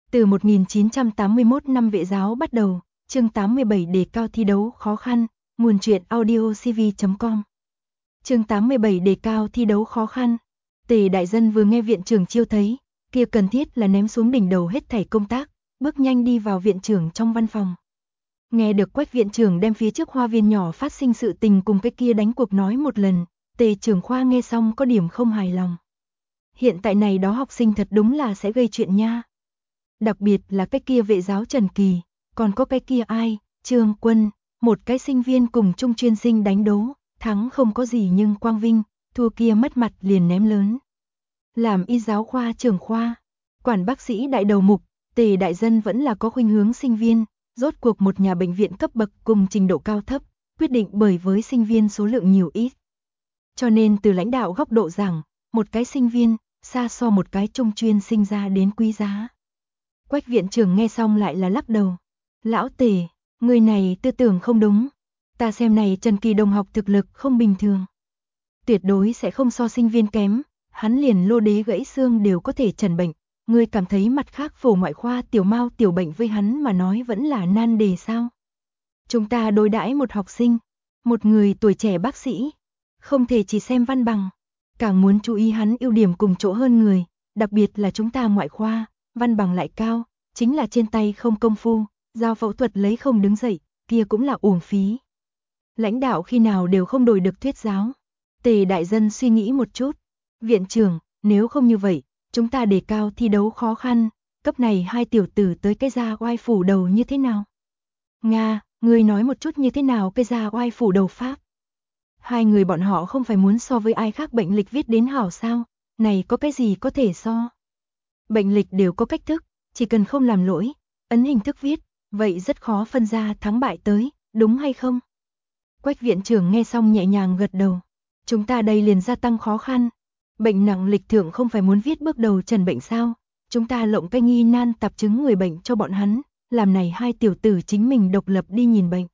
Từ 1981 năm Vệ giáo bắt đầu, chương 87 đề cao thi đấu khó khăn, nguồn truyện audiocv.com. Chương 87 đề cao thi đấu khó khăn. Tề Đại Dân vừa nghe viện trưởng chiêu thấy, kia cần thiết là ném xuống đỉnh đầu hết thảy công tác, bước nhanh đi vào viện trưởng trong văn phòng. Nghe được Quách viện trưởng đem phía trước hoa viên nhỏ phát sinh sự tình cùng cái kia đánh cuộc nói một lần, Tề trưởng khoa nghe xong có điểm không hài lòng. Hiện tại này đó học sinh thật đúng là sẽ gây chuyện nha. Đặc biệt là cái kia Vệ giáo Trần Kỳ, còn có cái kia ai, Trương Quân, một cái sinh viên cùng trung chuyên sinh đánh đấu, thắng không có gì nhưng quang vinh, thua kia mất mặt liền ném lớn. Làm y giáo khoa trưởng khoa, quản bác sĩ đại đầu mục, Tề Đại Dân vẫn là có khuynh hướng sinh viên, rốt cuộc một nhà bệnh viện cấp bậc cùng trình độ cao thấp, quyết định bởi với sinh viên số lượng nhiều ít. Cho nên từ lãnh đạo góc độ rằng, một cái sinh viên, xa so một cái trung chuyên sinh ra đến quý giá. Quách viện trưởng nghe xong lại là lắc đầu. Lão Tề, người này tư tưởng không đúng. Ta xem này Trần Kỳ đồng học thực lực không bình thường. Tuyệt đối sẽ không so sinh viên kém, hắn liền lô đế gãy xương đều có thể trần bệnh. Ngươi cảm thấy mặt khác phổ ngoại khoa tiểu mao tiểu bệnh với hắn mà nói vẫn là nan đề sao? Chúng ta đối đãi một học sinh, một người tuổi trẻ bác sĩ, không thể chỉ xem văn bằng, càng muốn chú ý hắn ưu điểm cùng chỗ hơn người, đặc biệt là chúng ta ngoại khoa, văn bằng lại cao, chính là trên tay không công phu, giao phẫu thuật lấy không đứng dậy, kia cũng là uổng phí. Lãnh đạo khi nào đều không đổi được thuyết giáo. Tề Đại Dân suy nghĩ một chút. Viện trưởng, nếu không như vậy, chúng ta đề cao thi đấu khó khăn, cấp này hai tiểu tử tới cái gia oai phủ đầu như thế nào? Nga, ngươi nói một chút như thế nào cái gia oai phủ đầu pháp? Hai người bọn họ không phải muốn so với ai khác bệnh lịch viết đến hảo sao? Này có cái gì có thể so? Bệnh lịch đều có cách thức, chỉ cần không làm lỗi, ấn hình thức viết, vậy rất khó phân ra thắng bại tới, đúng hay không? Quách viện trưởng nghe xong nhẹ nhàng gật đầu. Chúng ta đây liền gia tăng khó khăn. Bệnh nặng lịch thượng không phải muốn viết bước đầu trần bệnh sao? Chúng ta lộng cái nghi nan tạp chứng người bệnh cho bọn hắn, làm này hai tiểu tử chính mình độc lập đi nhìn bệnh.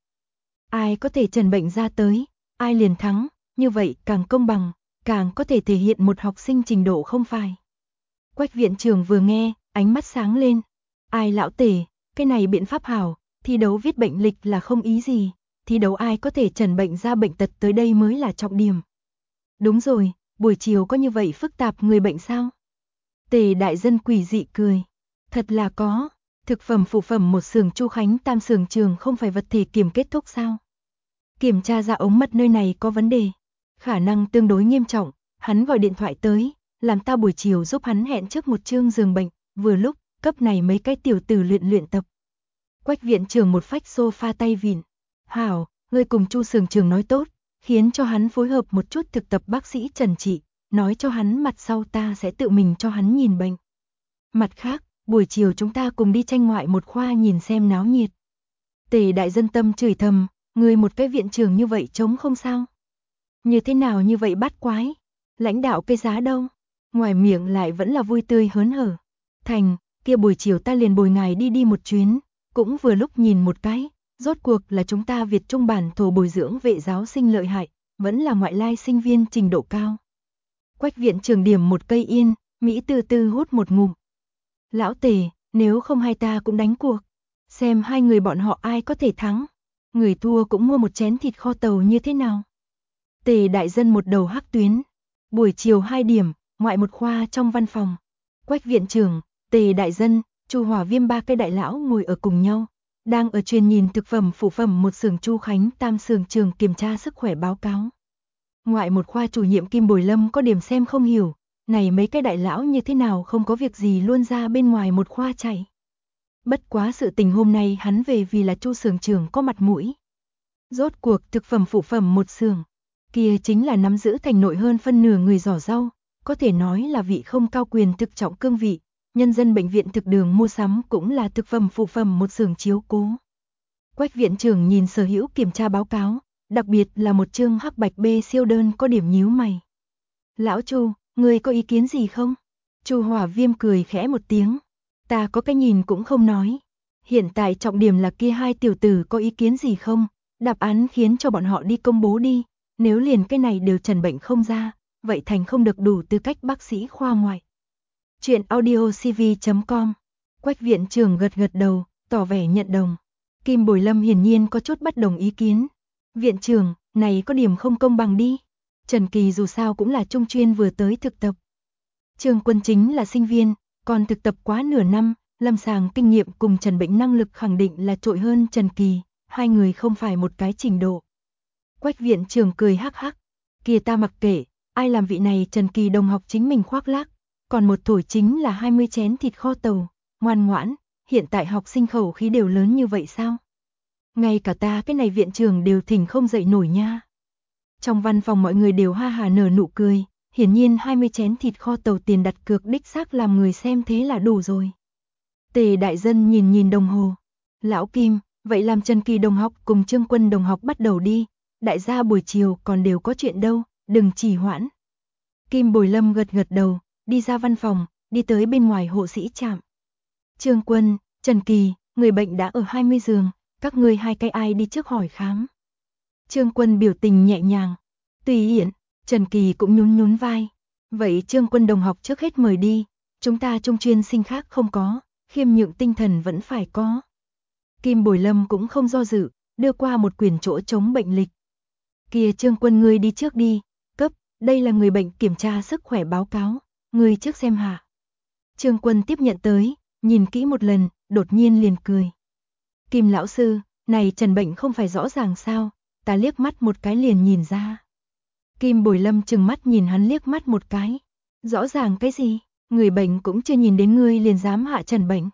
Ai có thể trần bệnh ra tới, ai liền thắng, như vậy càng công bằng, càng có thể thể hiện một học sinh trình độ không phải. Quách viện trưởng vừa nghe, ánh mắt sáng lên. Ai lão Tề, cái này biện pháp hảo, thi đấu viết bệnh lịch là không ý gì, thi đấu ai có thể trần bệnh ra bệnh tật tới đây mới là trọng điểm. Đúng rồi, buổi chiều có như vậy phức tạp người bệnh sao? Tề Đại Dân quỷ dị cười. Thật là có, thực phẩm phụ phẩm một xưởng Chu Khánh Tam xưởng trường không phải vật thể kiểm kết thúc sao? Kiểm tra ra ống mật nơi này có vấn đề, khả năng tương đối nghiêm trọng, hắn gọi điện thoại tới, làm ta buổi chiều giúp hắn hẹn trước một chương giường bệnh, vừa lúc, cấp này mấy cái tiểu tử luyện tập. Quách viện trưởng một phách sofa tay vịn. Hảo, ngươi cùng Chu xưởng trường nói tốt, khiến cho hắn phối hợp một chút thực tập bác sĩ Trần trị, nói cho hắn mặt sau ta sẽ tự mình cho hắn nhìn bệnh. Mặt khác, buổi chiều chúng ta cùng đi tranh ngoại một khoa nhìn xem náo nhiệt. Tề Đại Dân tâm chửi thầm, người một cái viện trưởng như vậy trống không sao? Như thế nào như vậy bát quái? Lãnh đạo cái giá đâu? Ngoài miệng lại vẫn là vui tươi hớn hở. Thành, kia buổi chiều ta liền bồi ngài đi một chuyến, cũng vừa lúc nhìn một cái, rốt cuộc là chúng ta Việt Trung bản thổ bồi dưỡng vệ giáo sinh lợi hại, vẫn là ngoại lai sinh viên trình độ cao. Quách viện trưởng điểm một cây yên, Mỹ từ từ hút một ngụm. Lão Tề, nếu không hai ta cũng đánh cuộc, xem hai người bọn họ ai có thể thắng, người thua cũng mua một chén thịt kho tàu như thế nào. Tề Đại Dân một đầu hắc tuyến, buổi chiều 2 điểm, ngoại một khoa trong văn phòng. Quách viện trưởng, Tề Đại Dân, Chu Hỏa Viêm ba cái đại lão ngồi ở cùng nhau, đang ở truyền nhìn thực phẩm phụ phẩm một xưởng Chu Khánh Tam xưởng trường kiểm tra sức khỏe báo cáo. Ngoại một khoa chủ nhiệm Kim Bồi Lâm có điểm xem không hiểu, này mấy cái đại lão như thế nào không có việc gì luôn ra bên ngoài một khoa chạy. Bất quá sự tình hôm nay hắn về vì là Chu xưởng trưởng có mặt mũi. Rốt cuộc thực phẩm phụ phẩm một xưởng, kia chính là nắm giữ thành nội hơn phân nửa người giỏ rau, có thể nói là vị không cao quyền thực trọng cương vị. Nhân dân bệnh viện thực đường mua sắm cũng là thực phẩm phụ phẩm một xưởng chiếu cố. Quách viện trưởng nhìn sở hữu kiểm tra báo cáo, đặc biệt là một chương hắc bạch B siêu đơn có điểm nhíu mày. Lão Chu, người có ý kiến gì không? Chu Hỏa Viêm cười khẽ một tiếng. Ta có cái nhìn cũng không nói. Hiện tại trọng điểm là kia hai tiểu tử có ý kiến gì không? Đáp án khiến cho bọn họ đi công bố đi. Nếu liền cái này đều trần bệnh không ra, vậy thành không được đủ tư cách bác sĩ khoa ngoại. Chuyện audiocv.com Quách viện trưởng gật gật đầu, tỏ vẻ nhận đồng. Kim Bồi Lâm hiển nhiên có chút bất đồng ý kiến. Viện trưởng, này có điểm không công bằng đi. Trần Kỳ dù sao cũng là trung chuyên vừa tới thực tập. Trương Quân chính là sinh viên, còn thực tập quá nửa năm, lâm sàng kinh nghiệm cùng Trần Bệnh năng lực khẳng định là trội hơn Trần Kỳ, hai người không phải một cái trình độ. Quách viện trưởng cười hắc hắc, kia ta mặc kệ, ai làm vị này Trần Kỳ đồng học chính mình khoác lác, còn một thổi chính là 20 chén thịt kho tàu, ngoan ngoãn, hiện tại học sinh khẩu khí đều lớn như vậy sao? Ngay cả ta cái này viện trưởng đều thỉnh không dậy nổi nha. Trong văn phòng mọi người đều ha hà nở nụ cười, hiển nhiên 20 chén thịt kho tàu tiền đặt cược đích xác làm người xem thế là đủ rồi. Tề đại dân nhìn nhìn đồng hồ. Lão Kim, vậy làm Trần Kỳ đồng học cùng Trương Quân đồng học bắt đầu đi, đại gia buổi chiều còn đều có chuyện đâu, đừng trì hoãn. Kim Bồi Lâm gật gật đầu, đi ra văn phòng, đi tới bên ngoài hộ sĩ trạm. Trương Quân, Trần Kỳ, người bệnh đã ở 20 giường, các ngươi hai cái ai đi trước hỏi khám. Trương Quân biểu tình nhẹ nhàng, tùy hiện, Trần Kỳ cũng nhún nhún vai. Vậy Trương Quân đồng học trước hết mời đi, chúng ta trung chuyên sinh khác không có, khiêm nhượng tinh thần vẫn phải có. Kim Bồi Lâm cũng không do dự, đưa qua một quyển chỗ trống bệnh lịch. Kìa Trương Quân ngươi đi trước đi, cấp, đây là người bệnh kiểm tra sức khỏe báo cáo, ngươi trước xem hạ. Trương Quân tiếp nhận tới, nhìn kỹ một lần, đột nhiên liền cười. Kim lão sư, này Trần bệnh không phải rõ ràng sao, ta liếc mắt một cái liền nhìn ra. Kim Bồi Lâm trừng mắt nhìn hắn liếc mắt một cái. Rõ ràng cái gì, người bệnh cũng chưa nhìn đến ngươi liền dám hạ Trần bệnh.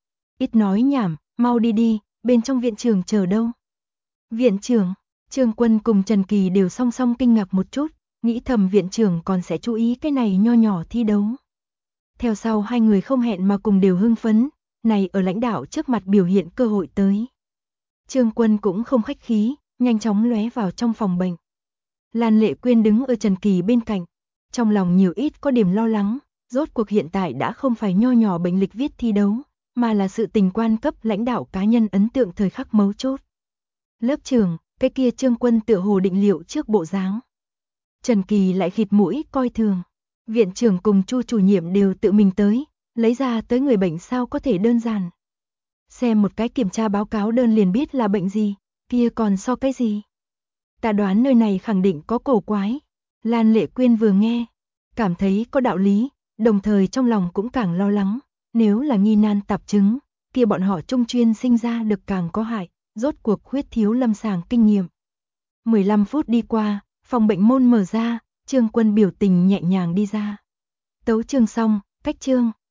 Ít nói nhảm, mau đi đi, bên trong viện trưởng chờ đâu. Viện trưởng, Trương Quân cùng Trần Kỳ đều song song kinh ngạc một chút, nghĩ thầm viện trưởng còn sẽ chú ý cái này nho nhỏ thi đấu. Theo sau hai người không hẹn mà cùng đều hưng phấn, này ở lãnh đạo trước mặt biểu hiện cơ hội tới. Trương Quân cũng không khách khí, nhanh chóng lóe vào trong phòng bệnh. Lan Lệ Quyên đứng ở Trần Kỳ bên cạnh, trong lòng nhiều ít có điểm lo lắng, rốt cuộc hiện tại đã không phải nho nhỏ bệnh lịch viết thi đấu, mà là sự tình quan cấp lãnh đạo cá nhân ấn tượng thời khắc mấu chốt. Lớp trưởng, cái kia Trương Quân tựa hồ định liệu trước bộ dáng. Trần Kỳ lại khịt mũi coi thường. Viện trưởng cùng Chu chủ nhiệm đều tự mình tới, lấy ra tới người bệnh sao có thể đơn giản. Xem một cái kiểm tra báo cáo đơn liền biết là bệnh gì, kia còn so cái gì. Ta đoán nơi này khẳng định có cổ quái. Lan Lệ Quyên vừa nghe, cảm thấy có đạo lý, đồng thời trong lòng cũng càng lo lắng. Nếu là nghi nan tạp chứng, kia bọn họ trung chuyên sinh ra được càng có hại, rốt cuộc khuyết thiếu lâm sàng kinh nghiệm. 15 phút đi qua, phòng bệnh môn mở ra, Trương Quân biểu tình nhẹ nhàng đi ra. Tấu chương xong, cách chương.